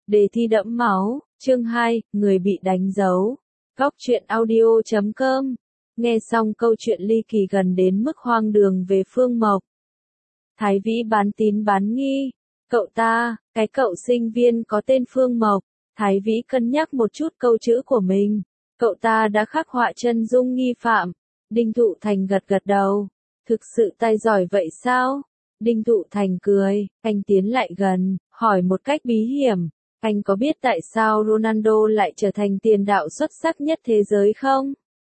Đề thi đẫm máu, chương 2, người bị đánh dấu. Góc truyện audio.com. Nghe xong câu chuyện ly kỳ gần đến mức hoang đường về Phương Mộc. Thái Vĩ bán tín bán nghi. Cậu ta, cái cậu sinh viên có tên Phương Mộc. Thái Vĩ cân nhắc một chút câu chữ của mình. Cậu ta đã khắc họa chân dung nghi phạm. Đinh Thụ Thành gật gật đầu. Thực sự tài giỏi vậy sao? Đinh Thụ Thành cười, anh tiến lại gần, hỏi một cách bí hiểm. Anh có biết tại sao Ronaldo lại trở thành tiền đạo xuất sắc nhất thế giới không?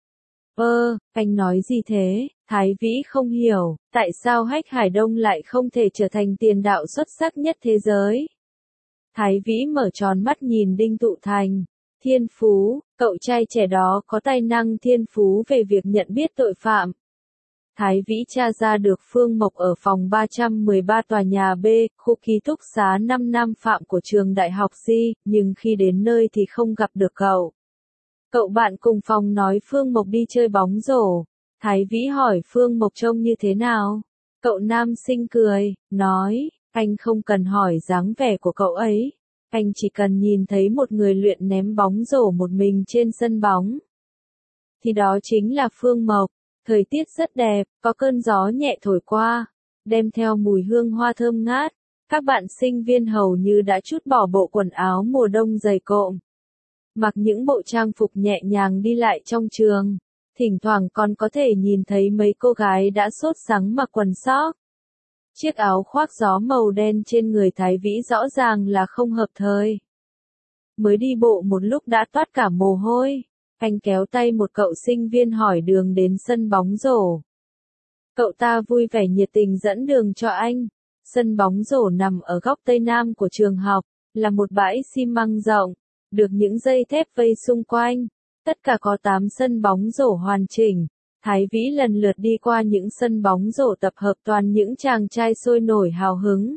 Anh nói gì thế? Thái Vĩ không hiểu, tại sao Hách Hải Đông lại không thể trở thành tiền đạo xuất sắc nhất thế giới? Thái Vĩ mở tròn mắt nhìn Đinh Thụ Thành. Thiên phú, cậu trai trẻ đó có tài năng thiên phú về việc nhận biết tội phạm. Thái Vĩ tra ra được Phương Mộc ở phòng 313 tòa nhà B, khu ký túc xá 5 năm phạm của trường đại học Di, nhưng khi đến nơi thì không gặp được cậu. Cậu bạn cùng phòng nói Phương Mộc đi chơi bóng rổ. Thái Vĩ hỏi Phương Mộc trông như thế nào? Cậu nam sinh cười, nói, anh không cần hỏi dáng vẻ của cậu ấy. Anh chỉ cần nhìn thấy một người luyện ném bóng rổ một mình trên sân bóng. Thì đó chính là Phương Mộc. Thời tiết rất đẹp, có cơn gió nhẹ thổi qua, đem theo mùi hương hoa thơm ngát. Các bạn sinh viên hầu như đã trút bỏ bộ quần áo mùa đông dày cộm. Mặc những bộ trang phục nhẹ nhàng đi lại trong trường. Thỉnh thoảng còn có thể nhìn thấy mấy cô gái đã sốt sắng mặc quần sóc. Chiếc áo khoác gió màu đen trên người Thái Vĩ rõ ràng là không hợp thời. Mới đi bộ một lúc đã toát cả mồ hôi. Anh kéo tay một cậu sinh viên hỏi đường đến sân bóng rổ. Cậu ta vui vẻ nhiệt tình dẫn đường cho anh. Sân bóng rổ nằm ở góc tây nam của trường học, là một bãi xi măng rộng, được những dây thép vây xung quanh. Tất cả có 8 sân bóng rổ hoàn chỉnh. Thái Vĩ lần lượt đi qua những sân bóng rổ tập hợp toàn những chàng trai sôi nổi hào hứng.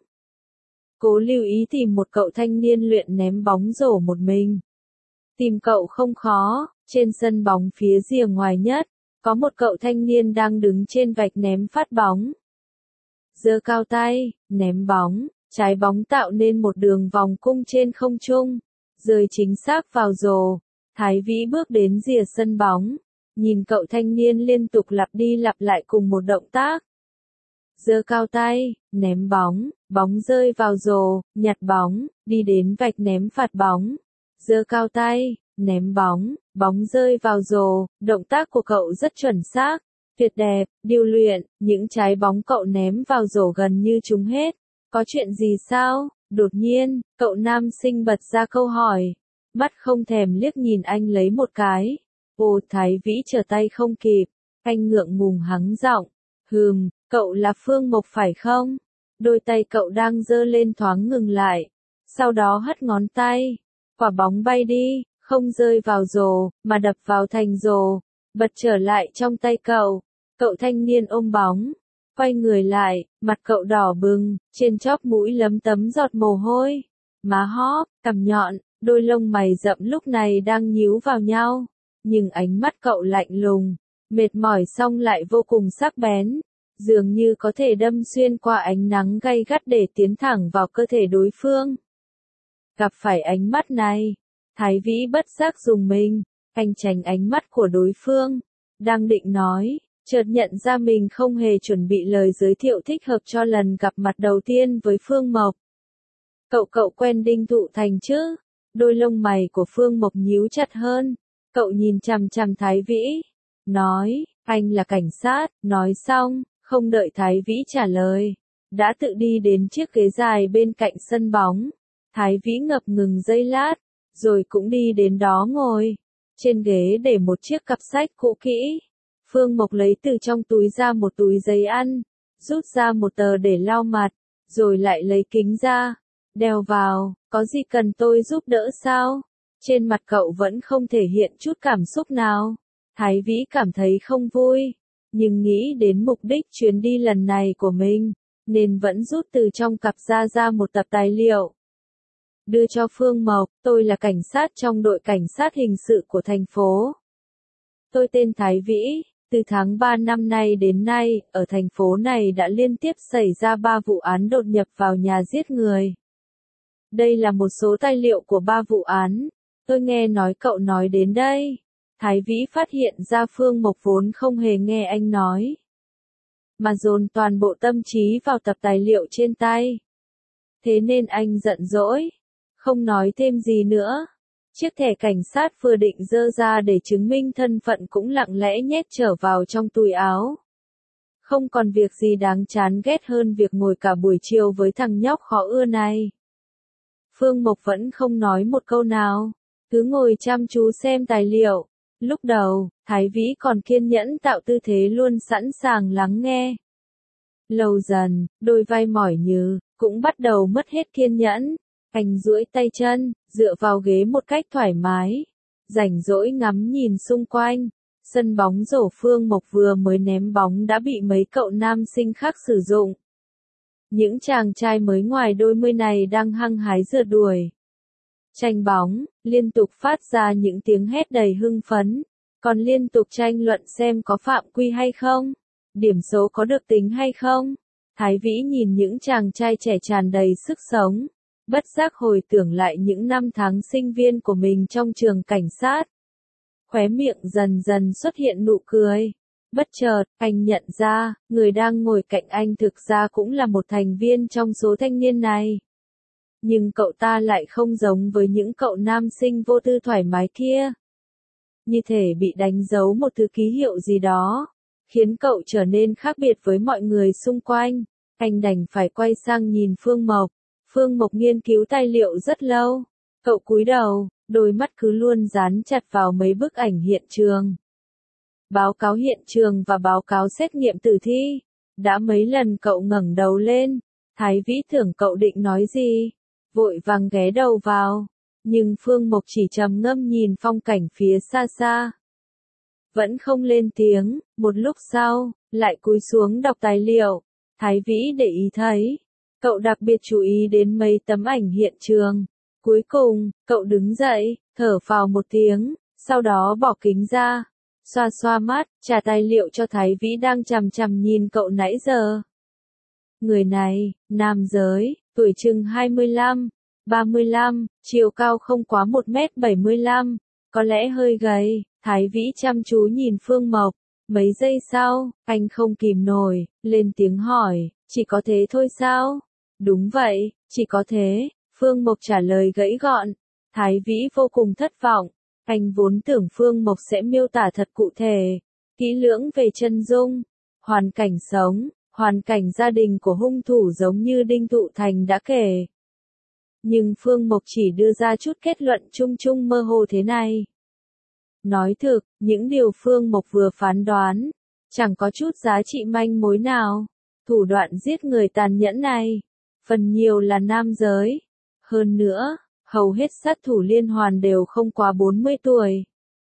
Cố lưu ý tìm một cậu thanh niên luyện ném bóng rổ một mình. Tìm cậu không khó, trên sân bóng phía rìa ngoài nhất, có một cậu thanh niên đang đứng trên vạch ném phát bóng. Giơ cao tay, ném bóng, trái bóng tạo nên một đường vòng cung trên không trung, rơi chính xác vào rổ. Thái Vĩ bước đến rìa sân bóng, nhìn cậu thanh niên liên tục lặp đi lặp lại cùng một động tác. Giơ cao tay, ném bóng, bóng rơi vào rổ, nhặt bóng, đi đến vạch ném phạt bóng. Giơ cao tay, ném bóng, bóng rơi vào rổ, động tác của cậu rất chuẩn xác, tuyệt đẹp, điêu luyện, những trái bóng cậu ném vào rổ gần như trúng hết. Có chuyện gì sao? Đột nhiên, cậu nam sinh bật ra câu hỏi, mắt không thèm liếc nhìn anh lấy một cái. Thái Vĩ trở tay không kịp, anh ngượng ngùng hắng giọng, cậu là Phương Mộc phải không? Đôi tay cậu đang giơ lên thoáng ngừng lại, sau đó hất ngón tay. Quả bóng bay đi, không rơi vào rổ, mà đập vào thành rổ, bật trở lại trong tay cậu. Cậu thanh niên ôm bóng, quay người lại, mặt cậu đỏ bừng, trên chóp mũi lấm tấm giọt mồ hôi. Má hóp, cằm nhọn, đôi lông mày rậm lúc này đang nhíu vào nhau, nhưng ánh mắt cậu lạnh lùng, mệt mỏi xong lại vô cùng sắc bén, dường như có thể đâm xuyên qua ánh nắng gay gắt để tiến thẳng vào cơ thể đối phương. Gặp phải ánh mắt này, Thái Vĩ bất giác rùng mình, anh tránh ánh mắt của đối phương, đang định nói, chợt nhận ra mình không hề chuẩn bị lời giới thiệu thích hợp cho lần gặp mặt đầu tiên với Phương Mộc. Cậu quen Đinh Thụ Thành chứ? Đôi lông mày của Phương Mộc nhíu chặt hơn, cậu nhìn chằm chằm Thái Vĩ, nói, anh là cảnh sát. Nói xong, không đợi Thái Vĩ trả lời, đã tự đi đến chiếc ghế dài bên cạnh sân bóng. Thái Vĩ ngập ngừng giây lát, rồi cũng đi đến đó ngồi. Trên ghế để một chiếc cặp sách cũ kỹ. Phương Mộc lấy từ trong túi ra một túi giấy ăn, rút ra một tờ để lau mặt, rồi lại lấy kính ra, đeo vào. Có gì cần tôi giúp đỡ sao? Trên mặt cậu vẫn không thể hiện chút cảm xúc nào. Thái Vĩ cảm thấy không vui, nhưng nghĩ đến mục đích chuyến đi lần này của mình, nên vẫn rút từ trong cặp ra một tập tài liệu. Đưa cho Phương Mộc, tôi là cảnh sát trong đội cảnh sát hình sự của thành phố. Tôi tên Thái Vĩ, từ tháng 3 năm nay đến nay, ở thành phố này đã liên tiếp xảy ra 3 vụ án đột nhập vào nhà giết người. Đây là một số tài liệu của 3 vụ án. Tôi nghe nói cậu nói đến đây. Thái Vĩ phát hiện ra Phương Mộc vốn không hề nghe anh nói, mà dồn toàn bộ tâm trí vào tập tài liệu trên tay. Thế nên anh giận dỗi, không nói thêm gì nữa. Chiếc thẻ cảnh sát vừa định giơ ra để chứng minh thân phận cũng lặng lẽ nhét trở vào trong túi áo. Không còn việc gì đáng chán ghét hơn việc ngồi cả buổi chiều với thằng nhóc khó ưa này. Phương Mộc vẫn không nói một câu nào, cứ ngồi chăm chú xem tài liệu. Lúc đầu, Thái Vĩ còn kiên nhẫn tạo tư thế luôn sẵn sàng lắng nghe. Lâu dần, đôi vai mỏi nhừ, cũng bắt đầu mất hết kiên nhẫn. Anh duỗi tay chân, dựa vào ghế một cách thoải mái, rảnh rỗi ngắm nhìn xung quanh. Sân bóng rổ Phương Mộc vừa mới ném bóng đã bị mấy cậu nam sinh khác sử dụng. Những chàng trai mới ngoài đôi mươi này đang hăng hái rượt đuổi tranh bóng, liên tục phát ra những tiếng hét đầy hưng phấn, còn liên tục tranh luận xem có phạm quy hay không, điểm số có được tính hay không. Thái Vĩ nhìn những chàng trai trẻ tràn đầy sức sống, bất giác hồi tưởng lại những năm tháng sinh viên của mình trong trường cảnh sát. Khóe miệng dần dần xuất hiện nụ cười. Bất chợt, anh nhận ra, người đang ngồi cạnh anh thực ra cũng là một thành viên trong số thanh niên này. Nhưng cậu ta lại không giống với những cậu nam sinh vô tư thoải mái kia. Như thể bị đánh dấu một thứ ký hiệu gì đó, khiến cậu trở nên khác biệt với mọi người xung quanh. Anh đành phải quay sang nhìn Phương Mộc. Phương Mộc nghiên cứu tài liệu rất lâu. Cậu cúi đầu, đôi mắt cứ luôn dán chặt vào mấy bức ảnh hiện trường. Báo cáo hiện trường và báo cáo xét nghiệm tử thi. Đã mấy lần cậu ngẩng đầu lên, Thái Vĩ tưởng cậu định nói gì, vội vàng ghé đầu vào. Nhưng Phương Mộc chỉ trầm ngâm nhìn phong cảnh phía xa xa. Vẫn không lên tiếng, một lúc sau, lại cúi xuống đọc tài liệu. Thái Vĩ để ý thấy, cậu đặc biệt chú ý đến mấy tấm ảnh hiện trường. Cuối cùng, cậu đứng dậy, thở phào một tiếng, sau đó bỏ kính ra, xoa xoa mắt, trả tài liệu cho Thái Vĩ đang chằm chằm nhìn cậu nãy giờ. Người này, nam giới, tuổi chừng 25, 35, chiều cao không quá 1m75, có lẽ hơi gầy. Thái Vĩ chăm chú nhìn Phương Mộc. Mấy giây sau, anh không kìm nổi, lên tiếng hỏi, chỉ có thế thôi sao? Đúng vậy, chỉ có thế, Phương Mộc trả lời gãy gọn. Thái Vĩ vô cùng thất vọng, anh vốn tưởng Phương Mộc sẽ miêu tả thật cụ thể, kỹ lưỡng về chân dung, hoàn cảnh sống, hoàn cảnh gia đình của hung thủ giống như Đinh Thụ Thành đã kể. Nhưng Phương Mộc chỉ đưa ra chút kết luận chung chung mơ hồ thế này. Nói thực, những điều Phương Mộc vừa phán đoán, chẳng có chút giá trị manh mối nào. Thủ đoạn giết người tàn nhẫn này, phần nhiều là nam giới. Hơn nữa, hầu hết sát thủ liên hoàn đều không quá 40 tuổi.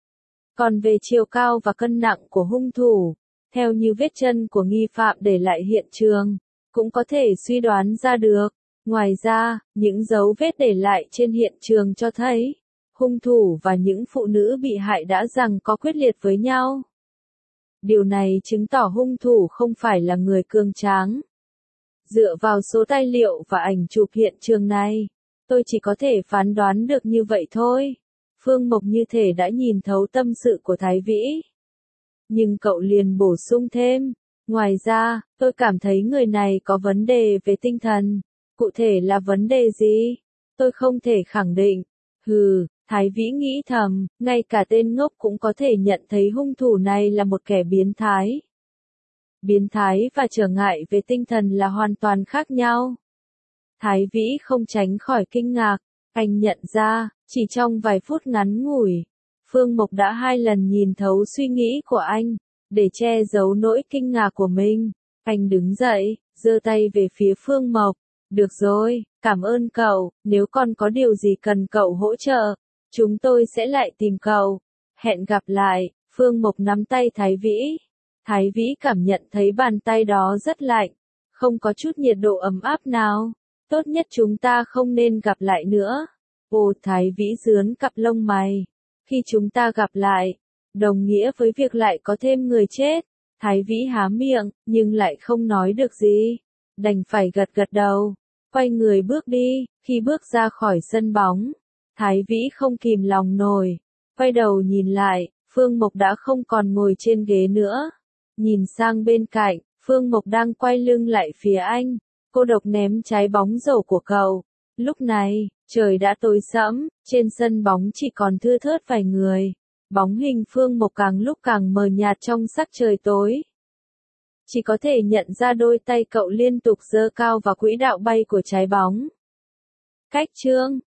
Còn về chiều cao và cân nặng của hung thủ, theo như vết chân của nghi phạm để lại hiện trường, cũng có thể suy đoán ra được. Ngoài ra, những dấu vết để lại trên hiện trường cho thấy, hung thủ và những phụ nữ bị hại đã giằng co quyết liệt với nhau. Điều này chứng tỏ hung thủ không phải là người cường tráng. Dựa vào số tài liệu và ảnh chụp hiện trường này, tôi chỉ có thể phán đoán được như vậy thôi. Phương Mộc như thể đã nhìn thấu tâm sự của Thái Vĩ. Nhưng cậu liền bổ sung thêm, ngoài ra, tôi cảm thấy người này có vấn đề về tinh thần. Cụ thể là vấn đề gì? Tôi không thể khẳng định. Thái Vĩ nghĩ thầm, ngay cả tên ngốc cũng có thể nhận thấy hung thủ này là một kẻ biến thái. Biến thái và trở ngại về tinh thần là hoàn toàn khác nhau. Thái Vĩ không tránh khỏi kinh ngạc, anh nhận ra, chỉ trong vài phút ngắn ngủi, Phương Mộc đã 2 lần nhìn thấu suy nghĩ của anh. Để che giấu nỗi kinh ngạc của mình, anh đứng dậy, giơ tay về phía Phương Mộc. Được rồi, cảm ơn cậu, nếu còn có điều gì cần cậu hỗ trợ, chúng tôi sẽ lại tìm cậu. Hẹn gặp lại. Phương Mộc nắm tay Thái Vĩ. Thái Vĩ cảm nhận thấy bàn tay đó rất lạnh, không có chút nhiệt độ ấm áp nào. Tốt nhất chúng ta không nên gặp lại nữa. Ồ, Thái Vĩ rướn cặp lông mày. Khi chúng ta gặp lại, đồng nghĩa với việc lại có thêm người chết. Thái Vĩ há miệng, nhưng lại không nói được gì. Đành phải gật gật đầu. quay người bước đi, khi bước ra khỏi sân bóng, Thái Vĩ không kìm lòng nổi, quay đầu nhìn lại, Phương Mộc đã không còn ngồi trên ghế nữa. Nhìn sang bên cạnh, Phương Mộc đang quay lưng lại phía anh, cô độc ném trái bóng rổ của cậu. Lúc này, trời đã tối sẫm, trên sân bóng chỉ còn thưa thớt vài người. Bóng hình Phương Mộc càng lúc càng mờ nhạt trong sắc trời tối. Chỉ có thể nhận ra đôi tay cậu liên tục giơ cao vào quỹ đạo bay của trái bóng. Cách chương